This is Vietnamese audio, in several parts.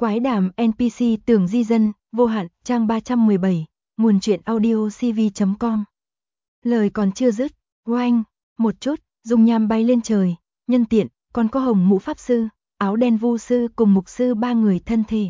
Quái đàm NPC tưởng di dân, vô hạn, trang 317, nguồn truyện audio cv.com. Lời còn chưa dứt, oanh, một chút, dung nham bay lên trời, nhân tiện, còn có hồng mũ pháp sư, áo đen vu sư cùng mục sư ba người thân thể.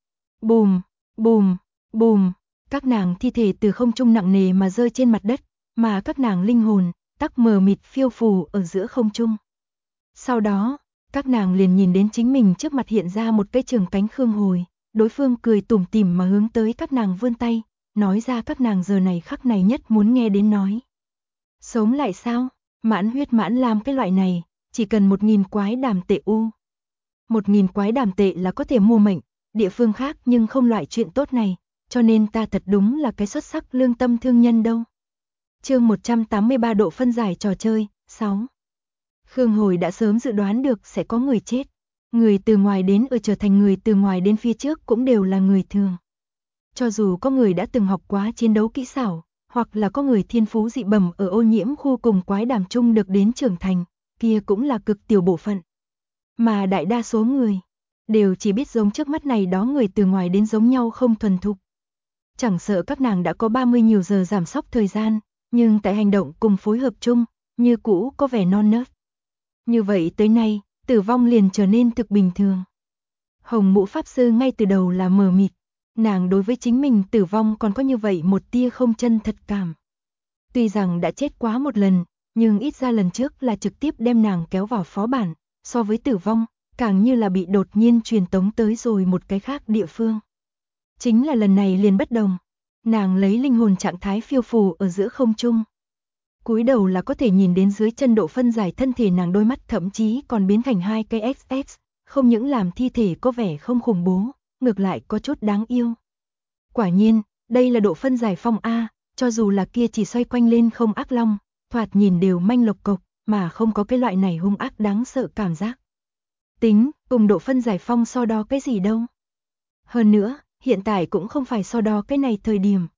Bùm, bùm, bùm, các nàng thi thể từ không trung nặng nề mà rơi trên mặt đất, mà các nàng linh hồn, tắc mờ mịt phiêu phù ở giữa không trung. Sau đó, các nàng liền nhìn đến chính mình trước mặt hiện ra một cái trường cánh khương hồi, đối phương cười tủm tỉm mà hướng tới các nàng vươn tay, nói ra các nàng giờ này khắc này nhất muốn nghe đến nói. Sống lại sao? Mãn huyết mãn lam cái loại này, chỉ cần 1000 quái đàm tệ u. 1000 quái đàm tệ là có thể mua mệnh, địa phương khác nhưng không loại chuyện tốt này, cho nên ta thật đúng là cái xuất sắc lương tâm thương nhân đâu. Chương 183 độ phân giải trò chơi, 6. Khương Hồi đã sớm dự đoán được sẽ có người chết. Người từ ngoài đến ở trở thành người từ ngoài đến phía trước cũng đều là người thường. Cho dù có người đã từng học quá chiến đấu kỹ xảo, hoặc là có người thiên phú dị bẩm ở ô nhiễm khu cùng quái đàm chung được đến trưởng thành, kia cũng là cực tiểu bộ phận. Mà đại đa số người, đều chỉ biết giống trước mắt này đó người từ ngoài đến giống nhau không thuần thục. Chẳng sợ các nàng đã có 30 nhiều giờ giảm sóc thời gian, nhưng tại hành động cùng phối hợp chung, như cũ có vẻ non nớt. Như vậy tới nay, tử vong liền trở nên thực bình thường. Hồng mũ pháp sư ngay từ đầu là mờ mịt, nàng đối với chính mình tử vong còn có như vậy một tia không chân thật cảm. Tuy rằng đã chết quá một lần, nhưng ít ra lần trước là trực tiếp đem nàng kéo vào phó bản, so với tử vong, càng như là bị đột nhiên truyền tống tới rồi một cái khác địa phương. Chính là lần này liền bất đồng, nàng lấy linh hồn trạng thái phiêu phù ở giữa không trung. Cúi đầu là có thể nhìn đến dưới chân độ phân giải thân thể nàng, đôi mắt thậm chí còn biến thành hai cây XX, không những làm thi thể có vẻ không khủng bố, ngược lại có chút đáng yêu. Quả nhiên, đây là độ phân giải phong A, cho dù là kia chỉ xoay quanh lên không ác long, thoạt nhìn đều manh lộc cộc, mà không có cái loại này hung ác đáng sợ cảm giác. Tính, cùng độ phân giải phong so đo cái gì đâu. Hơn nữa, hiện tại cũng không phải so đo cái này thời điểm.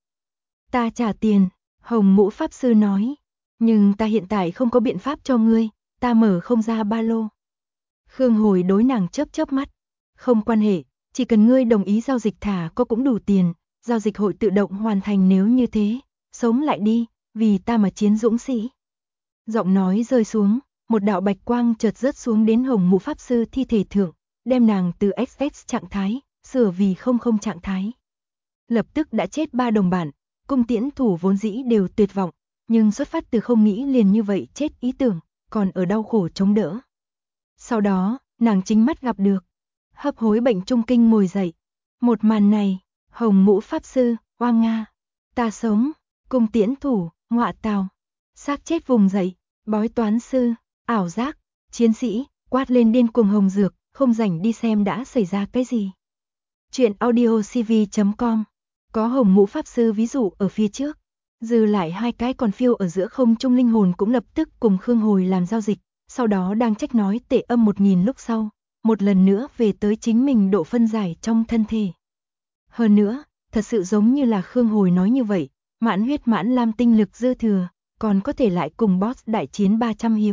Ta trả tiền, hồng mũ pháp sư nói. Nhưng ta hiện tại không có biện pháp cho ngươi, ta mở không ra ba lô. Khương Hồi đối nàng chớp chớp mắt. Không quan hệ, chỉ cần ngươi đồng ý giao dịch thả có cũng đủ tiền, giao dịch hội tự động hoàn thành. Nếu như thế, sống lại đi, vì ta mà chiến dũng sĩ. Giọng nói rơi xuống, một đạo bạch quang chợt rớt xuống đến hồng mũ pháp sư thi thể thượng, đem nàng từ XX trạng thái, sửa vì 00 trạng thái. Lập tức đã chết 3 đồng bạn, cung tiễn thủ vốn dĩ đều tuyệt vọng. Nhưng xuất phát từ không nghĩ liền như vậy chết ý tưởng, còn ở đau khổ chống đỡ. Sau đó, nàng chính mắt gặp được. Hấp hối bệnh trung kinh ngồi dậy. Một màn này, hồng mũ pháp sư, oang nga. Ta sống, cung tiễn thủ, ngọa tào. Xác chết vùng dậy, bói toán sư, ảo giác, chiến sĩ, quát lên điên cuồng hồng dược, không rảnh đi xem đã xảy ra cái gì. Chuyện audio cv.com. Có hồng mũ pháp sư ví dụ ở phía trước. Dư lại hai cái còn phiêu ở giữa không trung linh hồn cũng lập tức cùng Khương Hồi làm giao dịch, sau đó đang trách nói tệ âm 1000 lúc sau, một lần nữa về tới chính mình độ phân giải trong thân thể. Hơn nữa, thật sự giống như là Khương Hồi nói như vậy, mãn huyết mãn lam tinh lực dư thừa, còn có thể lại cùng boss đại chiến 300 hiệp.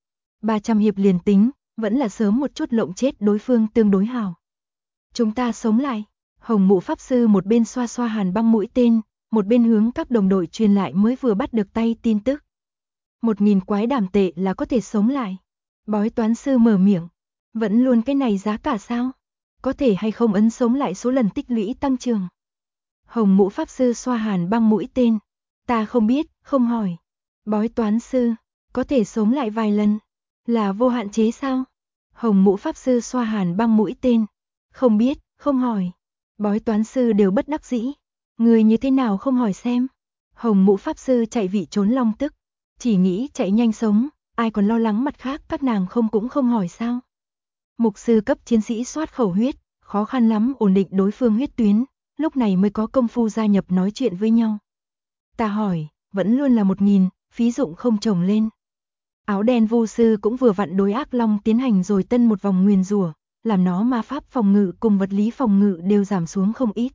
300 hiệp liền tính, vẫn là sớm một chút lộng chết đối phương tương đối hào. Chúng ta sống lại, hồng mũ pháp sư một bên xoa xoa hàn băng mũi tên, một bên hướng các đồng đội truyền lại mới vừa bắt được tay tin tức. 1000 quái đàm tệ là có thể sống lại. Bói toán sư mở miệng. Vẫn luôn cái này giá cả sao? Có thể hay không ấn sống lại số lần tích lũy tăng trưởng? Hồng mũ pháp sư xoa hàn băng mũi tên. Ta không biết, không hỏi. Bói toán sư, có thể sống lại vài lần. Là vô hạn chế sao? Hồng mũ pháp sư xoa hàn băng mũi tên. Không biết, không hỏi. Bói toán sư đều bất đắc dĩ. Người như thế nào không hỏi xem. Hồng mũ pháp sư chạy vị trốn long tức. Chỉ nghĩ chạy nhanh sống, ai còn lo lắng mặt khác các nàng không cũng không hỏi sao. Mục sư cấp chiến sĩ soát khẩu huyết, khó khăn lắm ổn định đối phương huyết tuyến, lúc này mới có công phu gia nhập nói chuyện với nhau. Ta hỏi, vẫn luôn là 1000, phí dụng không chồng lên. Áo đen vu sư cũng vừa vặn đối ác long tiến hành rồi tân một vòng nguyền rủa, làm nó ma pháp phòng ngự cùng vật lý phòng ngự đều giảm xuống không ít.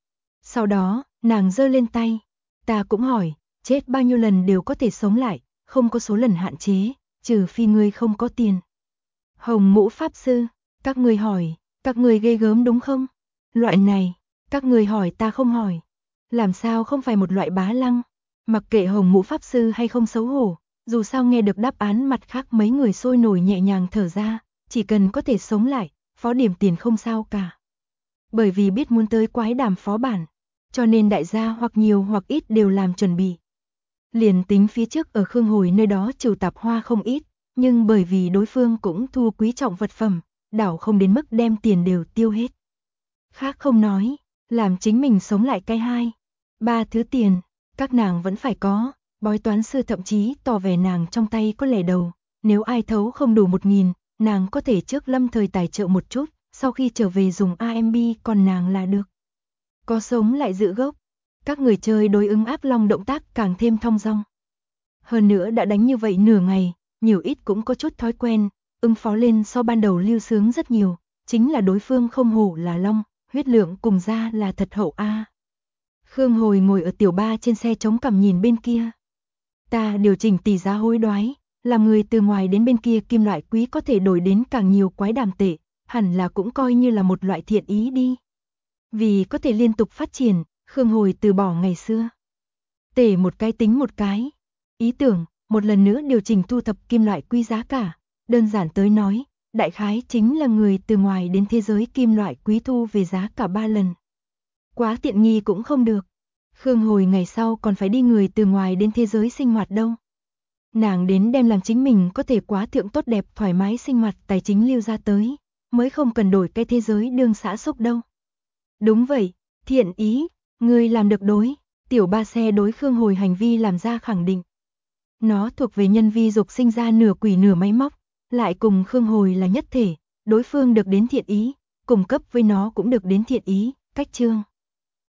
Sau đó, nàng giơ lên tay. Ta cũng hỏi, chết bao nhiêu lần đều có thể sống lại, không có số lần hạn chế, trừ phi ngươi không có tiền. Hồng mũ pháp sư, các ngươi hỏi, các ngươi ghê gớm đúng không? Loại này, các người hỏi ta không hỏi. Làm sao không phải một loại bá lăng? Mặc kệ Hồng Mũ Pháp Sư hay không xấu hổ, dù sao nghe được đáp án mặt khác mấy người sôi nổi nhẹ nhàng thở ra, chỉ cần có thể sống lại, phó điểm tiền không sao cả. Bởi vì biết muốn tới quái đàm phó bản, cho nên đại gia hoặc nhiều hoặc ít đều làm chuẩn bị. Liền tính phía trước ở Khương Hồi nơi đó trừ tạp hoa không ít, nhưng bởi vì đối phương cũng thu quý trọng vật phẩm, đảo không đến mức đem tiền đều tiêu hết. Khác không nói, làm chính mình sống lại cái 2, 3 thứ tiền, các nàng vẫn phải có, bói toán sư thậm chí tỏ vẻ nàng trong tay có lẻ đầu, nếu ai thấu không đủ 1.000, nàng có thể trước lâm thời tài trợ một chút, sau khi trở về dùng AMB còn nàng là được. Có sống lại giữ gốc, các người chơi đối ứng áp long động tác càng thêm thong dong. Hơn nữa đã đánh như vậy nửa ngày, nhiều ít cũng có chút thói quen, ứng phó lên so ban đầu lưu sướng rất nhiều, chính là đối phương không hổ là long, huyết lượng cùng ra là thật hậu a. Khương Hồi ngồi ở tiểu ba trên xe chống cằm nhìn bên kia. Ta điều chỉnh tỷ giá hối đoái, làm người từ ngoài đến bên kia kim loại quý có thể đổi đến càng nhiều quái đàm tệ, hẳn là cũng coi như là một loại thiện ý đi. Vì có thể liên tục phát triển, Khương Hồi từ bỏ ngày xưa. Tể một cái tính một cái. Ý tưởng, một lần nữa điều chỉnh thu thập kim loại quý giá cả. Đơn giản tới nói, đại khái chính là người từ ngoài đến thế giới kim loại quý thu về giá cả 3 lần. Quá tiện nghi cũng không được. Khương Hồi ngày sau còn phải đi người từ ngoài đến thế giới sinh hoạt đâu. Nàng đến đem làm chính mình có thể quá thượng tốt đẹp thoải mái sinh hoạt tài chính lưu ra tới, mới không cần đổi cái thế giới đương xã xúc đâu. Đúng vậy, thiện ý, người làm được đối, tiểu ba xe đối Khương Hồi hành vi làm ra khẳng định. Nó thuộc về nhân vi dục sinh ra nửa quỷ nửa máy móc, lại cùng Khương Hồi là nhất thể, đối phương được đến thiện ý, cùng cấp với nó cũng được đến thiện ý, cách chương.